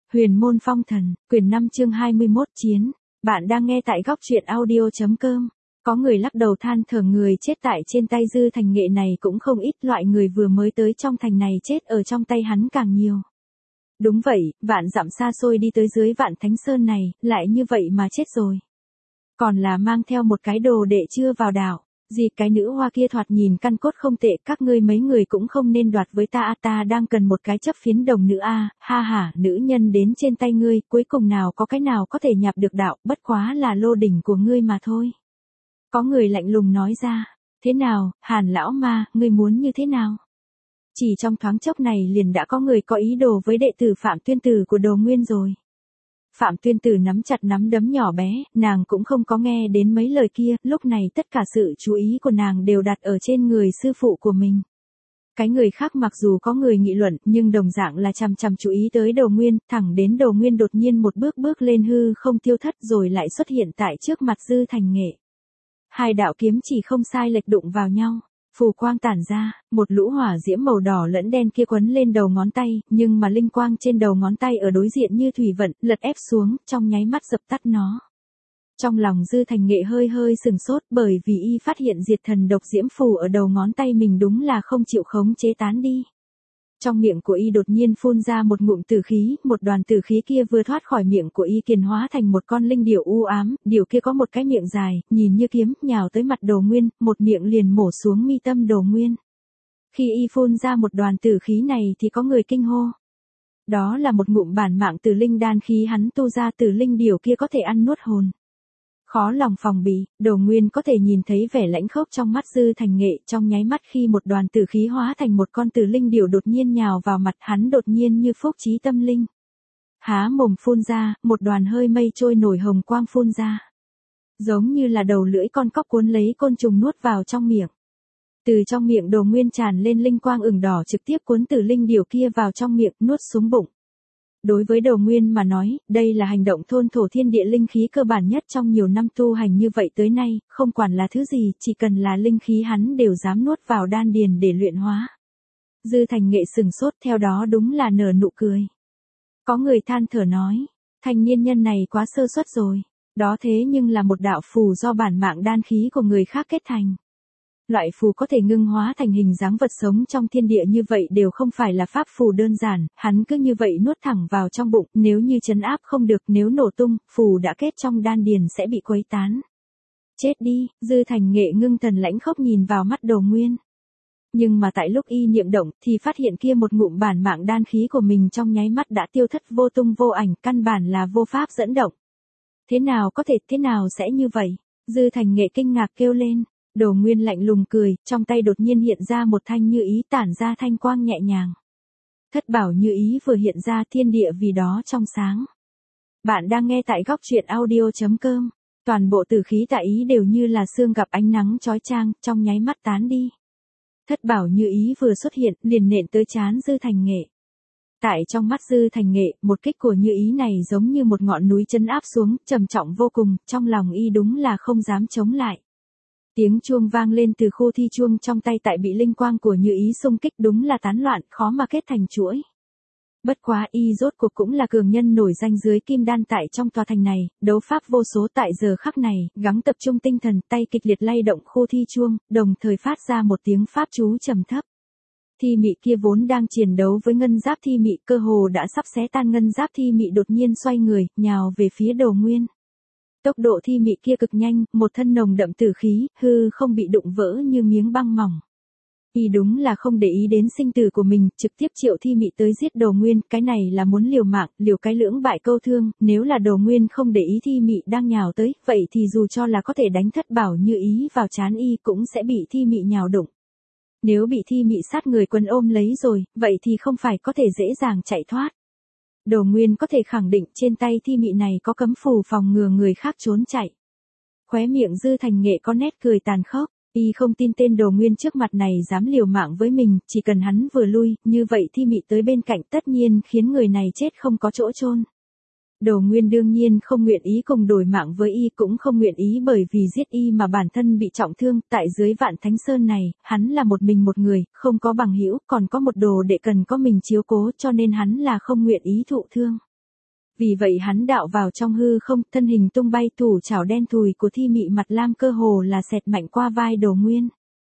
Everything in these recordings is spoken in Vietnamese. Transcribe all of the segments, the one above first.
Huyền môn phong thần, quyển 5 chương 21 chiến. Bạn đang nghe tại góc truyện audio.com. Có người lắc đầu than thở người chết tại trên tay Dư Thành Nghệ này cũng không ít, loại người vừa mới tới trong thành này chết ở trong tay hắn càng nhiều. Đúng vậy, vạn dặm xa xôi đi tới dưới Vạn Thánh Sơn này, lại như vậy mà chết rồi. Còn là mang theo một cái đồ đệ chưa vào đạo. Gì cái nữ hoa kia thoạt nhìn căn cốt không tệ, các ngươi mấy người cũng không nên đoạt với ta, ta đang cần một cái chấp phiến đồng nữ ha ha, nữ nhân đến trên tay ngươi, cuối cùng nào có cái nào có thể nhập được đạo, bất quá là lô đỉnh của ngươi mà thôi. Có người lạnh lùng nói ra, thế nào, Hàn lão ma, ngươi muốn như thế nào? Chỉ trong thoáng chốc này liền đã có người có ý đồ với đệ tử Phạm Tuyên Tử của Đồ Nguyên rồi. Phạm Tuyên Tử nắm chặt nắm đấm nhỏ bé, nàng cũng không có nghe đến mấy lời kia, lúc này tất cả sự chú ý của nàng đều đặt ở trên người sư phụ của mình. Cái người khác mặc dù có người nghị luận, nhưng đồng dạng là chăm chú ý tới Đồ Nguyên, thẳng đến Đồ Nguyên đột nhiên một bước lên hư không tiêu thất rồi lại xuất hiện tại trước mặt Dư Thành Nghệ. Hai đạo kiếm chỉ không sai lệch đụng vào nhau. Phù quang tản ra, một lũ hỏa diễm màu đỏ lẫn đen kia quấn lên đầu ngón tay, nhưng mà linh quang trên đầu ngón tay ở đối diện như thủy vận, lật ép xuống, trong nháy mắt dập tắt nó. Trong lòng Dư Thành Nghệ hơi sừng sốt, bởi vì y phát hiện diệt thần độc diễm phù ở đầu ngón tay mình đúng là không chịu khống chế tán đi. Trong miệng của y đột nhiên phun ra một ngụm tử khí, một đoàn tử khí kia vừa thoát khỏi miệng của y kiền hóa thành một con linh điểu u ám, điểu kia có một cái miệng dài, nhìn như kiếm, nhào tới mặt Đồ Nguyên, một miệng liền mổ xuống mi tâm Đồ Nguyên. Khi y phun ra một đoàn tử khí này thì có người kinh hô. Đó là một ngụm bản mạng tử linh đan khí hắn tu ra, tử linh điểu kia có thể ăn nuốt hồn. Khó lòng phòng bị, Đồ Nguyên có thể nhìn thấy vẻ lãnh khốc trong mắt Dư Thành Nghệ, trong nháy mắt khi một đoàn tử khí hóa thành một con tử linh điểu đột nhiên nhào vào mặt hắn, đột nhiên như phúc trí tâm linh. Há mồm phun ra, một đoàn hơi mây trôi nổi hồng quang phun ra. Giống như là đầu lưỡi con cóc cuốn lấy côn trùng nuốt vào trong miệng. Từ trong miệng Đồ Nguyên tràn lên linh quang ửng đỏ trực tiếp cuốn tử linh điểu kia vào trong miệng, nuốt xuống bụng. Đối với Đồ Nguyên mà nói, đây là hành động thôn thổ thiên địa linh khí cơ bản nhất trong nhiều năm tu hành như vậy tới nay, không quản là thứ gì, chỉ cần là linh khí hắn đều dám nuốt vào đan điền để luyện hóa. Dư Thành Nghệ sừng sốt, theo đó đúng là nở nụ cười. Có người than thở nói, thanh niên nhân này quá sơ suất rồi, đó thế nhưng là một đạo phù do bản mạng đan khí của người khác kết thành. Loại phù có thể ngưng hóa thành hình dáng vật sống trong thiên địa như vậy đều không phải là pháp phù đơn giản, hắn cứ như vậy nuốt thẳng vào trong bụng, nếu như trấn áp không được, nếu nổ tung, phù đã kết trong đan điền sẽ bị khuấy tán. Chết đi, Dư Thành Nghệ ngưng thần lãnh khốc nhìn vào mắt Đồ Nguyên. Nhưng mà tại lúc y niệm động thì phát hiện kia một ngụm bản mạng đan khí của mình trong nháy mắt đã tiêu thất vô tung vô ảnh, căn bản là vô pháp dẫn động. Thế nào có thể, thế nào sẽ như vậy? Dư Thành Nghệ kinh ngạc kêu lên. Đồ Nguyên lạnh lùng cười, trong tay đột nhiên hiện ra một thanh như ý tản ra thanh quang nhẹ nhàng. Thất bảo như ý vừa hiện ra, thiên địa vì đó trong sáng. Bạn đang nghe tại góc truyện audio.com. Toàn bộ tử khí tại ý đều như là sương gặp ánh nắng chói chang, trong nháy mắt tán đi. Thất bảo như ý vừa xuất hiện, liền nện tới trán Dư Thành Nghệ. Tại trong mắt Dư Thành Nghệ, một kích của như ý này giống như một ngọn núi trấn áp xuống, trầm trọng vô cùng, trong lòng y đúng là không dám chống lại. Tiếng chuông vang lên từ khu thi chuông trong tay, tại bị linh quang của như ý xung kích đúng là tán loạn, khó mà kết thành chuỗi. Bất quá y rốt cuộc cũng là cường nhân nổi danh dưới kim đan tại trong tòa thành này, đấu pháp vô số tại giờ khắc này, gắng tập trung tinh thần, tay kịch liệt lay động khu thi chuông, đồng thời phát ra một tiếng pháp chú trầm thấp. Thi mị kia vốn đang chiến đấu với ngân giáp thi mị, cơ hồ đã sắp xé tan ngân giáp thi mị, đột nhiên xoay người, nhào về phía Đồ Nguyên. Tốc độ thi mị kia cực nhanh, một thân nồng đậm tử khí, hư không bị đụng vỡ như miếng băng mỏng. Y đúng là không để ý đến sinh tử của mình, trực tiếp triệu thi mị tới giết Đồ Nguyên, cái này là muốn liều mạng, liều cái lưỡng bại câu thương, nếu là Đồ Nguyên không để ý thi mị đang nhào tới, vậy thì dù cho là có thể đánh thất bảo như ý vào trán y cũng sẽ bị thi mị nhào đụng. Nếu bị thi mị sát người quân ôm lấy rồi, vậy thì không phải có thể dễ dàng chạy thoát. Đồ Nguyên có thể khẳng định trên tay thi mị này có cấm phù phòng ngừa người khác trốn chạy. Khóe miệng Dư Thành Nghệ có nét cười tàn khốc, y không tin tên Đồ Nguyên trước mặt này dám liều mạng với mình, chỉ cần hắn vừa lui, như vậy thi mị tới bên cạnh tất nhiên khiến người này chết không có chỗ chôn. Đồ Nguyên đương nhiên không nguyện ý cùng đổi mạng với y, cũng không nguyện ý bởi vì giết y mà bản thân bị trọng thương, tại dưới Vạn Thánh Sơn này, hắn là một mình một người, không có bằng hữu, còn có một đồ đệ cần có mình chiếu cố, cho nên hắn là không nguyện ý thụ thương. Vì vậy hắn đạo vào trong hư không, thân hình tung bay, thủ chảo đen thùi của Thi Mị Mặt Lam cơ hồ là xẹt mạnh qua vai Đồ Nguyên.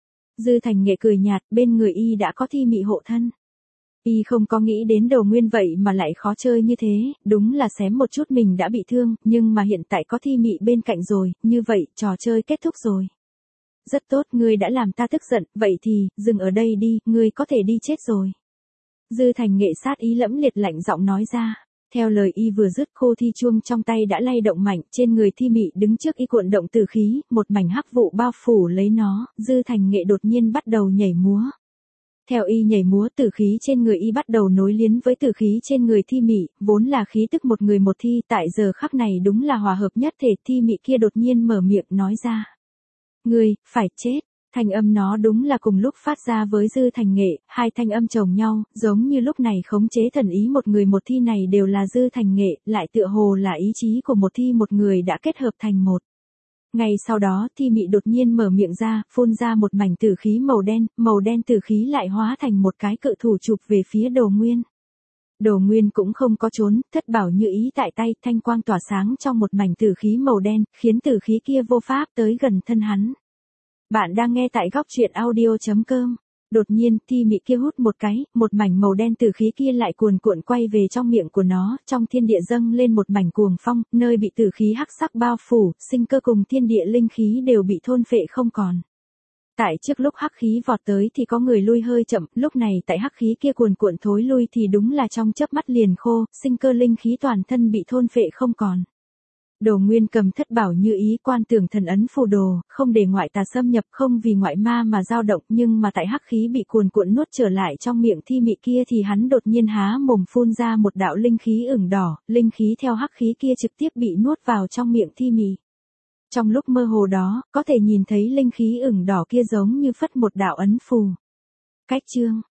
Dư Thành Nghệ cười nhạt, bên người y đã có Thi Mị hộ thân. Y không có nghĩ đến Đồ Nguyên vậy mà lại khó chơi như thế, đúng là xém một chút mình đã bị thương, nhưng mà hiện tại có Thi Mị bên cạnh rồi, như vậy, trò chơi kết thúc rồi. Rất tốt, ngươi đã làm ta tức giận, vậy thì, dừng ở đây đi, ngươi có thể đi chết rồi. Dư Thành Nghệ sát ý lẫm liệt lạnh giọng nói ra. Theo lời y vừa dứt, khô thi chuông trong tay đã lay động mạnh, trên người Thi Mị đứng trước y cuộn động tử khí, một mảnh hắc vụ bao phủ lấy nó, Dư Thành Nghệ đột nhiên bắt đầu nhảy múa. Theo y nhảy múa, tử khí trên người y bắt đầu nối liền với tử khí trên người Thi Mị, vốn là khí tức một người một thi, tại giờ khắc này đúng là hòa hợp nhất thể. Thi Mị kia đột nhiên mở miệng nói ra. Ngươi, phải chết. Thanh âm nó đúng là cùng lúc phát ra với Dư Thành Nghệ, hai thanh âm chồng nhau, giống như lúc này khống chế thần ý một người một thi này đều là Dư Thành Nghệ, lại tựa hồ là ý chí của một thi một người đã kết hợp thành một. Ngay sau đó, Thi Mị đột nhiên mở miệng ra, phun ra một mảnh tử khí màu đen tử khí lại hóa thành một cái cự thủ chụp về phía Đồ Nguyên. Đồ Nguyên cũng không có trốn, thất bảo như ý tại tay, thanh quang tỏa sáng trong một mảnh tử khí màu đen, khiến tử khí kia vô pháp tới gần thân hắn. Bạn đang nghe tại góc truyện audio.com. Đột nhiên, Thi Mị kia hút một cái, một mảnh màu đen tử khí kia lại cuồn cuộn quay về trong miệng của nó, trong thiên địa dâng lên một mảnh cuồng phong, nơi bị tử khí hắc sắc bao phủ, sinh cơ cùng thiên địa linh khí đều bị thôn phệ không còn. Tại trước lúc hắc khí vọt tới thì có người lui hơi chậm, lúc này tại hắc khí kia cuồn cuộn thối lui thì đúng là trong chớp mắt liền khô, sinh cơ linh khí toàn thân bị thôn phệ không còn. Đồ Nguyên cầm thất bảo như ý quan tưởng thần ấn phù đồ, không để ngoại tà xâm nhập, không vì ngoại ma mà dao động, nhưng mà tại hắc khí bị cuồn cuộn nuốt trở lại trong miệng Thi Mị kia thì hắn đột nhiên há mồm phun ra một đạo linh khí ửng đỏ, linh khí theo hắc khí kia trực tiếp bị nuốt vào trong miệng Thi Mị. Trong lúc mơ hồ đó, có thể nhìn thấy linh khí ửng đỏ kia giống như phất một đạo ấn phù. Cách chương